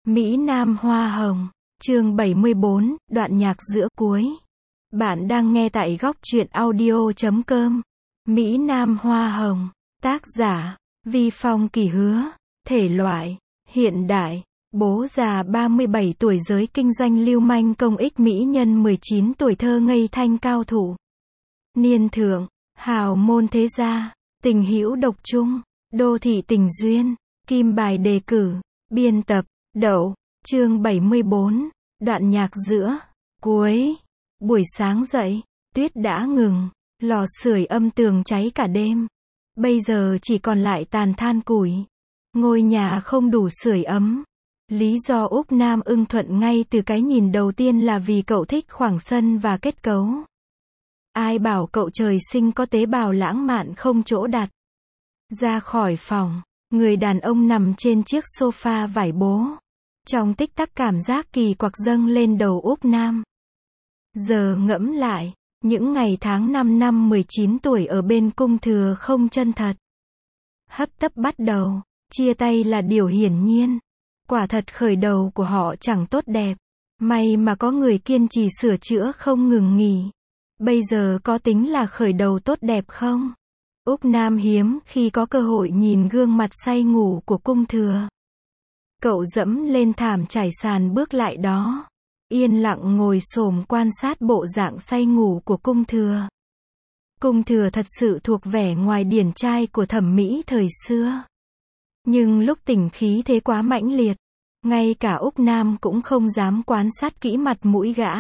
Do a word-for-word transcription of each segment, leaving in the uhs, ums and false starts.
Mỹ Nam Hoa Hồng, chương bảy mươi bốn, đoạn nhạc giữa cuối. Bạn đang nghe tại góc truyện audio chấm com. Mỹ Nam Hoa Hồng, tác giả, Vi Phong Kỳ Hứa, thể loại, hiện đại, bố già ba mươi bảy tuổi giới kinh doanh lưu manh công ích mỹ nhân mười chín tuổi thơ ngây thanh cao thủ. Niên thượng, hào môn thế gia, tình hữu độc trung, đô thị tình duyên, kim bài đề cử, biên tập, Đậu, chương bảy mươi bốn, đoạn nhạc giữa, cuối. Buổi sáng dậy, tuyết đã ngừng, lò sưởi âm tường cháy cả đêm. Bây giờ chỉ còn lại tàn than củi. Ngôi nhà không đủ sưởi ấm. Lý do Úc Nam ưng thuận ngay từ cái nhìn đầu tiên là vì cậu thích khoảng sân và kết cấu. Ai bảo cậu trời sinh có tế bào lãng mạn không chỗ đặt. Ra khỏi phòng, người đàn ông nằm trên chiếc sofa vải bố. Trong tích tắc cảm giác kỳ quặc dâng lên đầu Úc Nam. Giờ ngẫm lại, những ngày tháng năm năm mười chín tuổi ở bên cung thừa không chân thật. Hấp tấp bắt đầu, chia tay là điều hiển nhiên. Quả thật khởi đầu của họ chẳng tốt đẹp. May mà có người kiên trì sửa chữa không ngừng nghỉ. Bây giờ có tính là khởi đầu tốt đẹp không? Úc Nam hiếm khi có cơ hội nhìn gương mặt say ngủ của cung thừa. Cậu dẫm lên thảm trải sàn bước lại đó. Yên lặng ngồi xổm quan sát bộ dạng say ngủ của cung thừa. Cung thừa thật sự thuộc vẻ ngoài điển trai của thẩm mỹ thời xưa. Nhưng lúc tỉnh khí thế quá mãnh liệt. Ngay cả Úc Nam cũng không dám quan sát kỹ mặt mũi gã.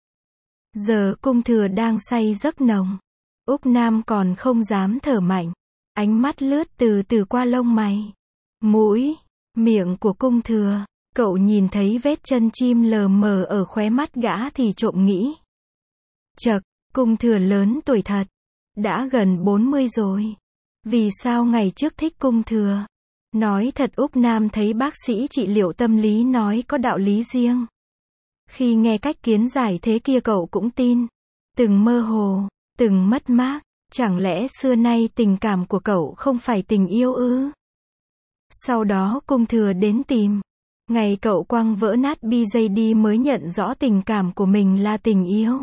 Giờ cung thừa đang say giấc nồng. Úc Nam còn không dám thở mạnh. Ánh mắt lướt từ từ qua lông mày, mũi, miệng của cung thừa. Cậu nhìn thấy vết chân chim lờ mờ ở khóe mắt gã thì trộm nghĩ. Chậc, cung thừa lớn tuổi thật. Đã gần bốn mươi rồi. Vì sao ngày trước thích cung thừa? Nói thật Úc Nam thấy bác sĩ trị liệu tâm lý nói có đạo lý riêng. Khi nghe cách kiến giải thế kia cậu cũng tin. Từng mơ hồ, từng mất mát. Chẳng lẽ xưa nay tình cảm của cậu không phải tình yêu ư? Sau đó cung thừa đến tìm. Ngày cậu quăng vỡ nát bi gi đi mới nhận rõ tình cảm của mình là tình yêu.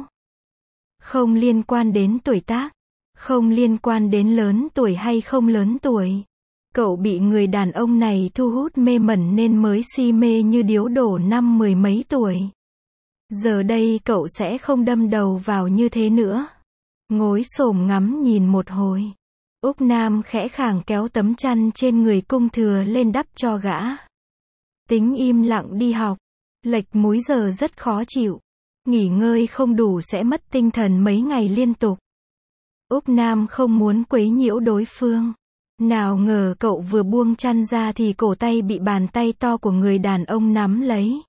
Không liên quan đến tuổi tác. Không liên quan đến lớn tuổi hay không lớn tuổi. Cậu bị người đàn ông này thu hút mê mẩn nên mới si mê như điếu đổ năm mười mấy tuổi. Giờ đây cậu sẽ không đâm đầu vào như thế nữa. Ngồi xổm ngắm nhìn một hồi. Úc Nam khẽ khàng kéo tấm chăn trên người cung thừa lên đắp cho gã. Tính im lặng đi học. Lệch múi giờ rất khó chịu. Nghỉ ngơi không đủ sẽ mất tinh thần mấy ngày liên tục. Úc Nam không muốn quấy nhiễu đối phương. Nào ngờ cậu vừa buông chăn ra thì cổ tay bị bàn tay to của người đàn ông nắm lấy.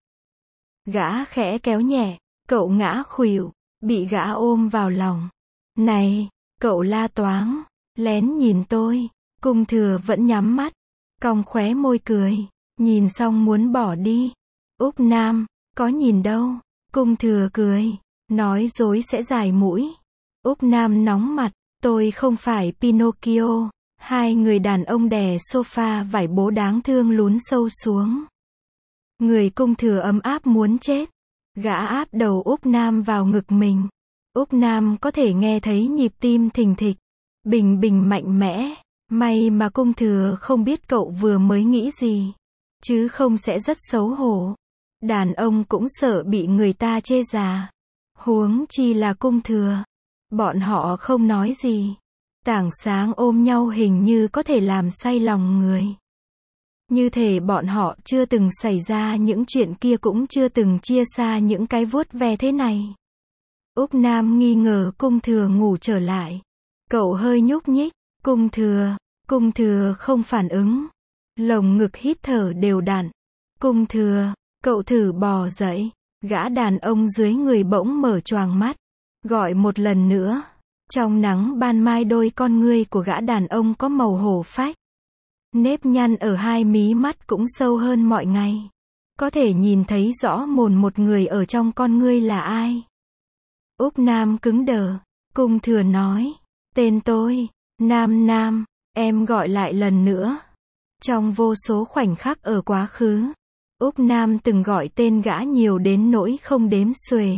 Gã khẽ kéo nhẹ, cậu ngã khuỵu, bị gã ôm vào lòng. Này, cậu la toáng, lén nhìn tôi. Cung thừa vẫn nhắm mắt, cong khóe môi cười, nhìn xong muốn bỏ đi. Úc Nam, có nhìn đâu. Cung thừa cười, nói dối sẽ dài mũi. Úc Nam nóng mặt, tôi không phải Pinocchio. Hai người đàn ông đè sofa vải bố đáng thương lún sâu xuống. Người cung thừa ấm áp muốn chết. Gã áp đầu Úc Nam vào ngực mình. Úc Nam có thể nghe thấy nhịp tim thình thịch. Bình bình mạnh mẽ. May mà cung thừa không biết cậu vừa mới nghĩ gì. Chứ không sẽ rất xấu hổ. Đàn ông cũng sợ bị người ta chê già. Huống chi là cung thừa. Bọn họ không nói gì. Tảng sáng ôm nhau hình như có thể làm say lòng người. Như thể bọn họ chưa từng xảy ra những chuyện kia cũng chưa từng chia xa những cái vuốt ve thế này. Úc Nam nghi ngờ cung thừa ngủ trở lại. Cậu hơi nhúc nhích. Cung thừa, cung thừa không phản ứng. Lồng ngực hít thở đều đặn. Cung thừa, cậu thử bò dậy. Gã đàn ông dưới người bỗng mở choàng mắt. Gọi một lần nữa. Trong nắng ban mai đôi con ngươi của gã đàn ông có màu hổ phách. Nếp nhăn ở hai mí mắt cũng sâu hơn mọi ngày. Có thể nhìn thấy rõ mồn một người ở trong con ngươi là ai. Úc Nam cứng đờ. Cung thừa nói. Tên tôi, Nam Nam, em gọi lại lần nữa. Trong vô số khoảnh khắc ở quá khứ. Úc Nam từng gọi tên gã nhiều đến nỗi không đếm xuể.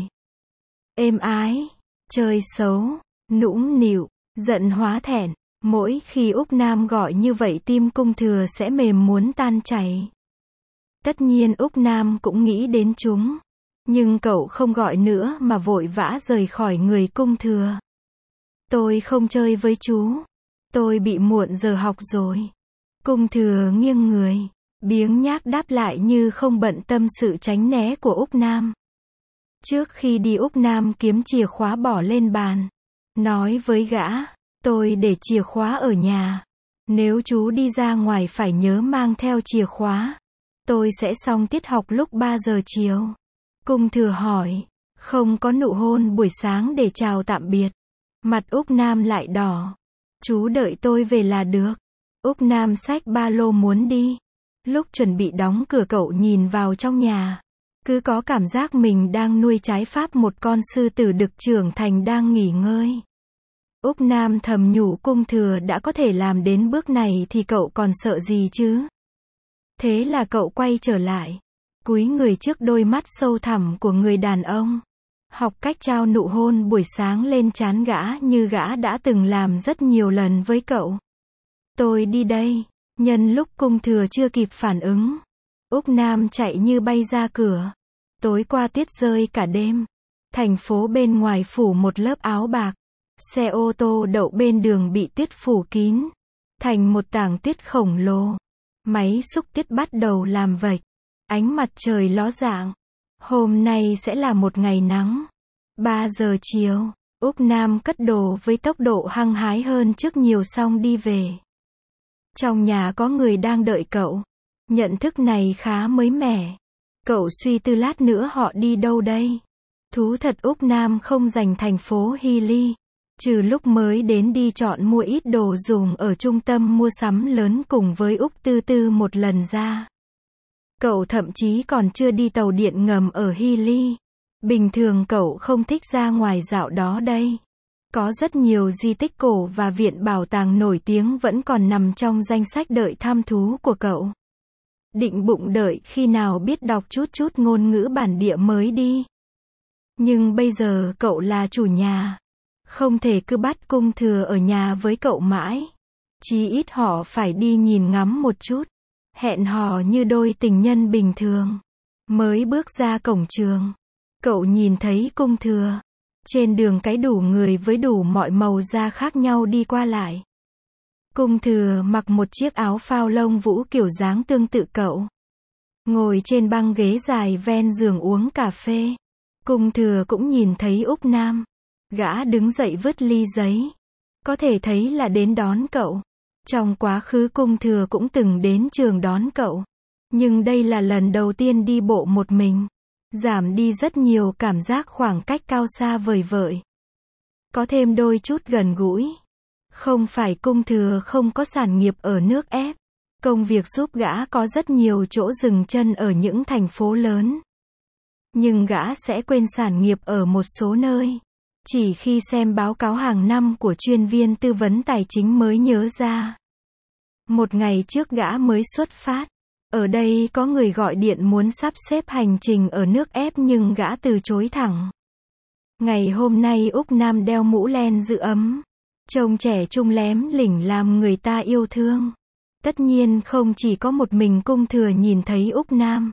Êm ái, chơi xấu, nũng nịu, giận hóa thẹn. Mỗi khi Úc Nam gọi như vậy tim Cung Thừa sẽ mềm muốn tan chảy. Tất nhiên Úc Nam cũng nghĩ đến chúng. Nhưng cậu không gọi nữa mà vội vã rời khỏi người Cung Thừa. Tôi không chơi với chú. Tôi bị muộn giờ học rồi. Cung Thừa nghiêng người, biếng nhác đáp lại như không bận tâm sự tránh né của Úc Nam. Trước khi đi Úc Nam kiếm chìa khóa bỏ lên bàn. Nói với gã, tôi để chìa khóa ở nhà. Nếu chú đi ra ngoài phải nhớ mang theo chìa khóa. Tôi sẽ xong tiết học lúc ba giờ chiều. Cung Thừa hỏi, không có nụ hôn buổi sáng để chào tạm biệt. Mặt Úc Nam lại đỏ. Chú đợi tôi về là được. Úc Nam xách ba lô muốn đi. Lúc chuẩn bị đóng cửa cậu nhìn vào trong nhà. Cứ có cảm giác mình đang nuôi trái pháp một con sư tử đực trưởng thành đang nghỉ ngơi. Úc Nam thầm nhủ Cung Thừa đã có thể làm đến bước này thì cậu còn sợ gì chứ? Thế là cậu quay trở lại. Cúi người trước đôi mắt sâu thẳm của người đàn ông. Học cách trao nụ hôn buổi sáng lên trán gã như gã đã từng làm rất nhiều lần với cậu. Tôi đi đây. Nhân lúc Cung Thừa chưa kịp phản ứng. Úc Nam chạy như bay ra cửa. Tối qua tuyết rơi cả đêm. Thành phố bên ngoài phủ một lớp áo bạc. Xe ô tô đậu bên đường bị tuyết phủ kín. Thành một tảng tuyết khổng lồ. Máy xúc tuyết bắt đầu làm vạch. Ánh mặt trời ló dạng. Hôm nay sẽ là một ngày nắng. ba giờ chiều, Úc Nam cất đồ với tốc độ hăng hái hơn trước nhiều xong đi về. Trong nhà có người đang đợi cậu. Nhận thức này khá mới mẻ. Cậu suy tư lát nữa họ đi đâu đây? Thú thật Úc Nam không dành thành phố Hy Ly. Trừ lúc mới đến đi chọn mua ít đồ dùng ở trung tâm mua sắm lớn cùng với Úc Tư Tư một lần ra. Cậu thậm chí còn chưa đi tàu điện ngầm ở Hy Ly. Bình thường cậu không thích ra ngoài dạo đó đây. Có rất nhiều di tích cổ và viện bảo tàng nổi tiếng vẫn còn nằm trong danh sách đợi thăm thú của cậu. Định bụng đợi khi nào biết đọc chút chút ngôn ngữ bản địa mới đi. Nhưng bây giờ cậu là chủ nhà. Không thể cứ bắt Cung Thừa ở nhà với cậu mãi. Chí ít họ phải đi nhìn ngắm một chút. Hẹn hò như đôi tình nhân bình thường. Mới bước ra cổng trường. Cậu nhìn thấy Cung Thừa. Trên đường cái đủ người với đủ mọi màu da khác nhau đi qua lại. Cung Thừa mặc một chiếc áo phao lông vũ kiểu dáng tương tự cậu. Ngồi trên băng ghế dài ven giường uống cà phê. Cung Thừa cũng nhìn thấy Úc Nam. Gã đứng dậy vứt ly giấy. Có thể thấy là đến đón cậu. Trong quá khứ Cung Thừa cũng từng đến trường đón cậu. Nhưng đây là lần đầu tiên đi bộ một mình. Giảm đi rất nhiều cảm giác khoảng cách cao xa vời vợi. Có thêm đôi chút gần gũi. Không phải Cung Thừa không có sản nghiệp ở nước ép. Công việc giúp gã có rất nhiều chỗ dừng chân ở những thành phố lớn. Nhưng gã sẽ quên sản nghiệp ở một số nơi. Chỉ khi xem báo cáo hàng năm của chuyên viên tư vấn tài chính mới nhớ ra. Một ngày trước gã mới xuất phát. Ở đây có người gọi điện muốn sắp xếp hành trình ở nước ép nhưng gã từ chối thẳng. Ngày hôm nay Úc Nam đeo mũ len giữ ấm. Trông trẻ trung lém lỉnh làm người ta yêu thương. Tất nhiên không chỉ có một mình Cung Thừa nhìn thấy Úc Nam.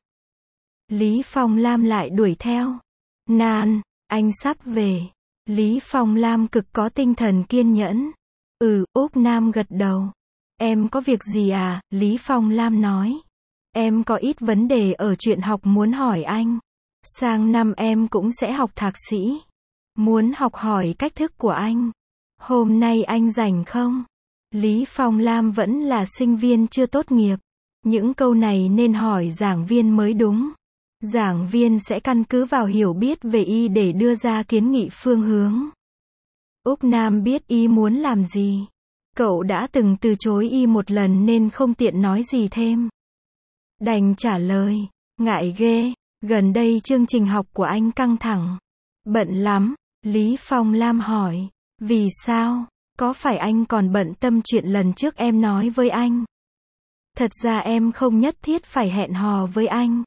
Lý Phong Lam lại đuổi theo. Nan, anh sắp về. Lý Phong Lam cực có tinh thần kiên nhẫn. Ừ, Úc Nam gật đầu. Em có việc gì à? Lý Phong Lam nói. Em có ít vấn đề ở chuyện học muốn hỏi anh. Sang năm em cũng sẽ học thạc sĩ. Muốn học hỏi cách thức của anh. Hôm nay anh rảnh không? Lý Phong Lam vẫn là sinh viên chưa tốt nghiệp. Những câu này nên hỏi giảng viên mới đúng. Giảng viên sẽ căn cứ vào hiểu biết về y để đưa ra kiến nghị phương hướng. Úc Nam biết y muốn làm gì. Cậu đã từng từ chối y một lần nên không tiện nói gì thêm. Đành trả lời. Ngại ghê. Gần đây chương trình học của anh căng thẳng. Bận lắm. Lý Phong Lam hỏi. Vì sao? Có phải anh còn bận tâm chuyện lần trước em nói với anh? Thật ra em không nhất thiết phải hẹn hò với anh.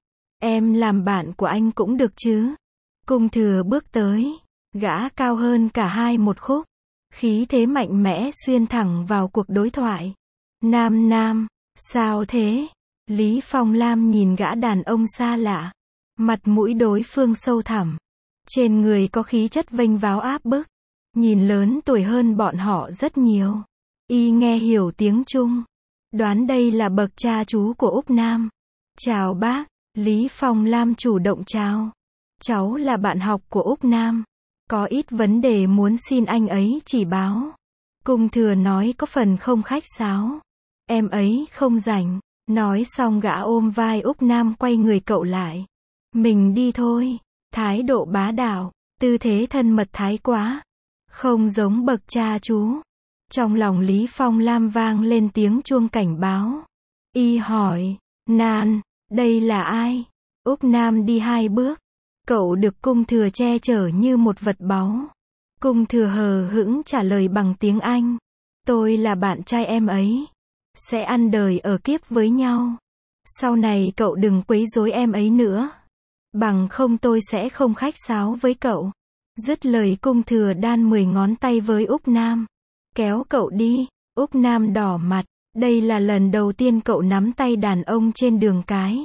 Em làm bạn của anh cũng được chứ. Cung Thừa bước tới. Gã cao hơn cả hai một khúc. Khí thế mạnh mẽ xuyên thẳng vào cuộc đối thoại. Nam Nam, sao thế? Lý Phong Lam nhìn gã đàn ông xa lạ. Mặt mũi đối phương sâu thẳm. Trên người có khí chất vênh váo áp bức. Nhìn lớn tuổi hơn bọn họ rất nhiều. Y nghe hiểu tiếng Trung. Đoán đây là bậc cha chú của Úc Nam. Chào bác. Lý Phong Lam chủ động chào. Cháu là bạn học của Úc Nam. Có ít vấn đề muốn xin anh ấy chỉ báo. Cung Thừa nói có phần không khách sáo. Em ấy không rảnh. Nói xong gã ôm vai Úc Nam quay người cậu lại. Mình đi thôi. Thái độ bá đạo, tư thế thân mật thái quá. Không giống bậc cha chú. Trong lòng Lý Phong Lam vang lên tiếng chuông cảnh báo. Y hỏi, Nan, đây là ai? Úc Nam đi hai bước. Cậu được Cung Thừa che chở như một vật báu. Cung Thừa hờ hững trả lời bằng tiếng Anh. Tôi là bạn trai em ấy. Sẽ ăn đời ở kiếp với nhau. Sau này cậu đừng quấy rối em ấy nữa. Bằng không tôi sẽ không khách sáo với cậu. Dứt lời Cung Thừa đan mười ngón tay với Úc Nam. Kéo cậu đi. Úc Nam đỏ mặt. Đây là lần đầu tiên cậu nắm tay đàn ông trên đường cái.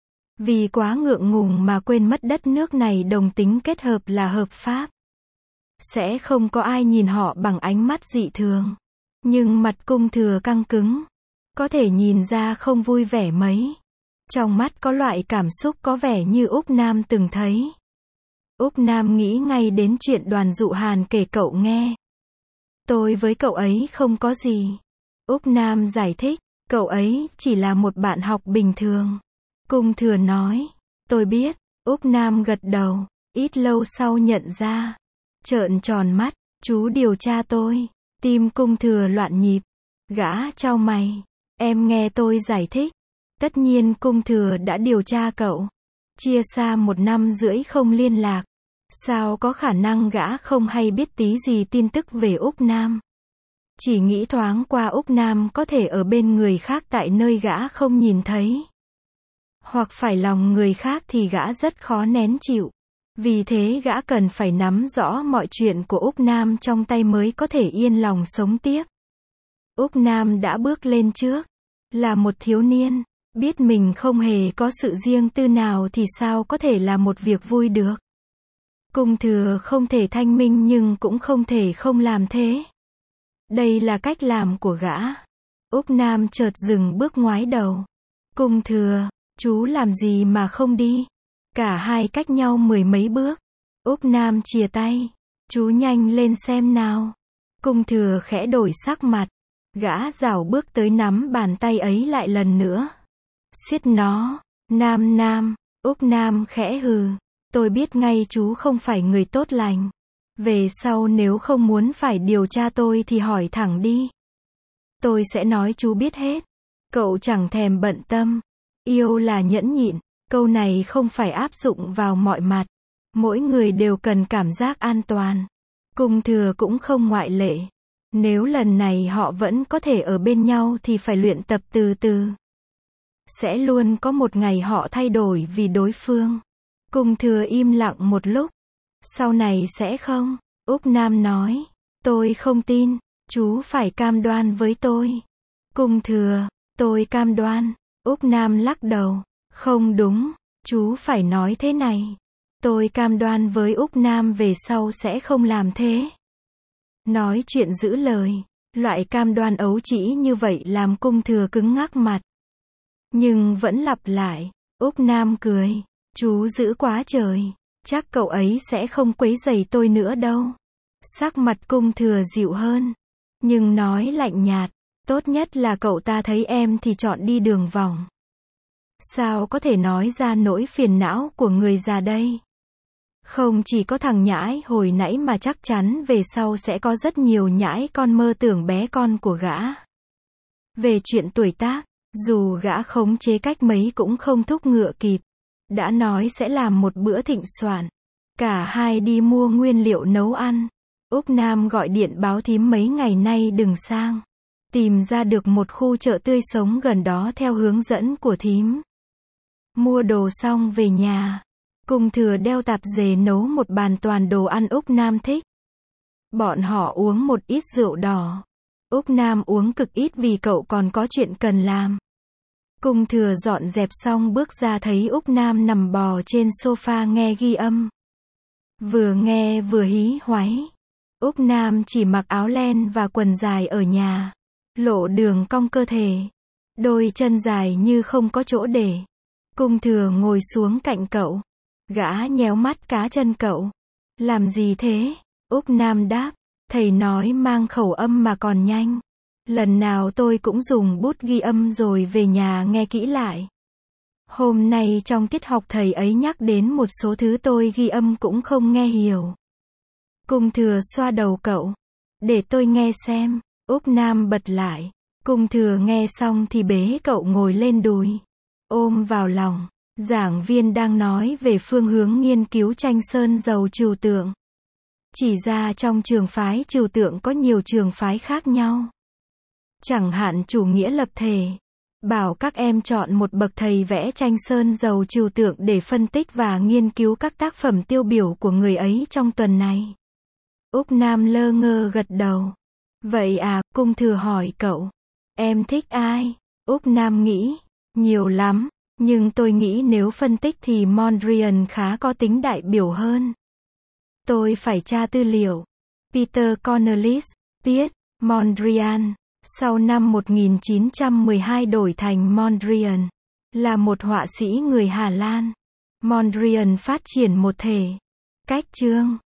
Vì quá ngượng ngùng mà quên mất đất nước này đồng tính kết hợp là hợp pháp. Sẽ không có ai nhìn họ bằng ánh mắt dị thường. Nhưng mặt Cung Thừa căng cứng. Có thể nhìn ra không vui vẻ mấy. Trong mắt có loại cảm xúc có vẻ như Úc Nam từng thấy. Úc Nam nghĩ ngay đến chuyện Đoàn Dụ Hàn kể cậu nghe. Tôi với cậu ấy không có gì. Úc Nam giải thích, cậu ấy chỉ là một bạn học bình thường. Cung Thừa nói, tôi biết. Úc Nam gật đầu, ít lâu sau nhận ra. Trợn tròn mắt, chú điều tra tôi. Tim Cung Thừa loạn nhịp. Gã chau mày, em nghe tôi giải thích. Tất nhiên Cung Thừa đã điều tra cậu. Chia xa một năm rưỡi không liên lạc. Sao có khả năng gã không hay biết tí gì tin tức về Úc Nam. Chỉ nghĩ thoáng qua Úc Nam có thể ở bên người khác tại nơi gã không nhìn thấy. Hoặc phải lòng người khác thì gã rất khó nén chịu. Vì thế gã cần phải nắm rõ mọi chuyện của Úc Nam trong tay mới có thể yên lòng sống tiếp. Úc Nam đã bước lên trước. Là một thiếu niên. Biết mình không hề có sự riêng tư nào thì sao có thể là một việc vui được. Cung Thừa không thể thanh minh nhưng cũng không thể không làm thế. Đây là cách làm của gã. Úc Nam chợt dừng bước ngoái đầu. Cung Thừa, chú làm gì mà không đi? Cả hai cách nhau mười mấy bước. Úc Nam chìa tay. Chú nhanh lên xem nào. Cung Thừa khẽ đổi sắc mặt. Gã rảo bước tới nắm bàn tay ấy lại lần nữa. Siết nó. Nam Nam. Úc Nam khẽ hừ. Tôi biết ngay chú không phải người tốt lành. Về sau nếu không muốn phải điều tra tôi thì hỏi thẳng đi. Tôi sẽ nói chú biết hết. Cậu chẳng thèm bận tâm. Yêu là nhẫn nhịn. Câu này không phải áp dụng vào mọi mặt. Mỗi người đều cần cảm giác an toàn. Cung Thừa cũng không ngoại lệ. Nếu lần này họ vẫn có thể ở bên nhau thì phải luyện tập từ từ. Sẽ luôn có một ngày họ thay đổi vì đối phương. Cung Thừa im lặng một lúc. Sau này sẽ không. Úc Nam nói. Tôi không tin. Chú phải cam đoan với tôi. Cung Thừa. Tôi cam đoan. Úc Nam lắc đầu. Không đúng. Chú phải nói thế này. Tôi cam đoan với Úc Nam về sau sẽ không làm thế. Nói chuyện giữ lời. Loại cam đoan ấu trĩ như vậy làm Cung Thừa cứng ngắc mặt. Nhưng vẫn lặp lại. Úc Nam cười. Chú giữ quá trời. Chắc cậu ấy sẽ không quấy rầy tôi nữa đâu. Sắc mặt Cung Thừa dịu hơn. Nhưng nói lạnh nhạt. Tốt nhất là cậu ta thấy em thì chọn đi đường vòng. Sao có thể nói ra nỗi phiền não của người già đây? Không chỉ có thằng nhãi hồi nãy mà chắc chắn về sau sẽ có rất nhiều nhãi con mơ tưởng bé con của gã. Về chuyện tuổi tác, dù gã khống chế cách mấy cũng không thúc ngựa kịp. Đã nói sẽ làm một bữa thịnh soạn. Cả hai đi mua nguyên liệu nấu ăn. Úc Nam gọi điện báo thím mấy ngày nay đừng sang. Tìm ra được một khu chợ tươi sống gần đó theo hướng dẫn của thím. Mua đồ xong về nhà, Cung Thừa đeo tạp dề nấu một bàn toàn đồ ăn Úc Nam thích. Bọn họ uống một ít rượu đỏ. Úc Nam uống cực ít vì cậu còn có chuyện cần làm. Cung Thừa dọn dẹp xong bước ra thấy Úc Nam nằm bò trên sofa nghe ghi âm. Vừa nghe vừa hí hoáy. Úc Nam chỉ mặc áo len và quần dài ở nhà, lộ đường cong cơ thể, đôi chân dài như không có chỗ để. Cung Thừa ngồi xuống cạnh cậu, gã nhéo mắt cá chân cậu. Làm gì thế? Úc Nam đáp, thầy nói mang khẩu âm mà còn nhanh. Lần nào tôi cũng dùng bút ghi âm rồi về nhà nghe kỹ lại. Hôm nay trong tiết học thầy ấy nhắc đến một số thứ tôi ghi âm cũng không nghe hiểu. Cung Thừa xoa đầu cậu. Để tôi nghe xem. Úc Nam bật lại. Cung Thừa nghe xong thì bế cậu ngồi lên đùi, ôm vào lòng. Giảng viên đang nói về phương hướng nghiên cứu tranh sơn dầu trừu tượng. Chỉ ra trong trường phái trừu tượng có nhiều trường phái khác nhau. Chẳng hạn chủ nghĩa lập thể. Bảo các em chọn một bậc thầy vẽ tranh sơn dầu trừu tượng để phân tích và nghiên cứu các tác phẩm tiêu biểu của người ấy trong tuần này. Úc Nam lơ ngơ gật đầu. Vậy à, Cung Thừa hỏi cậu. Em thích ai? Úc Nam nghĩ. Nhiều lắm. Nhưng tôi nghĩ nếu phân tích thì Mondrian khá có tính đại biểu hơn. Tôi phải tra tư liệu. Peter Cornelis, viết, Mondrian, sau năm một nghìn chín trăm mười hai đổi thành Mondrian, là một họa sĩ người Hà Lan. Mondrian phát triển một thể cách chương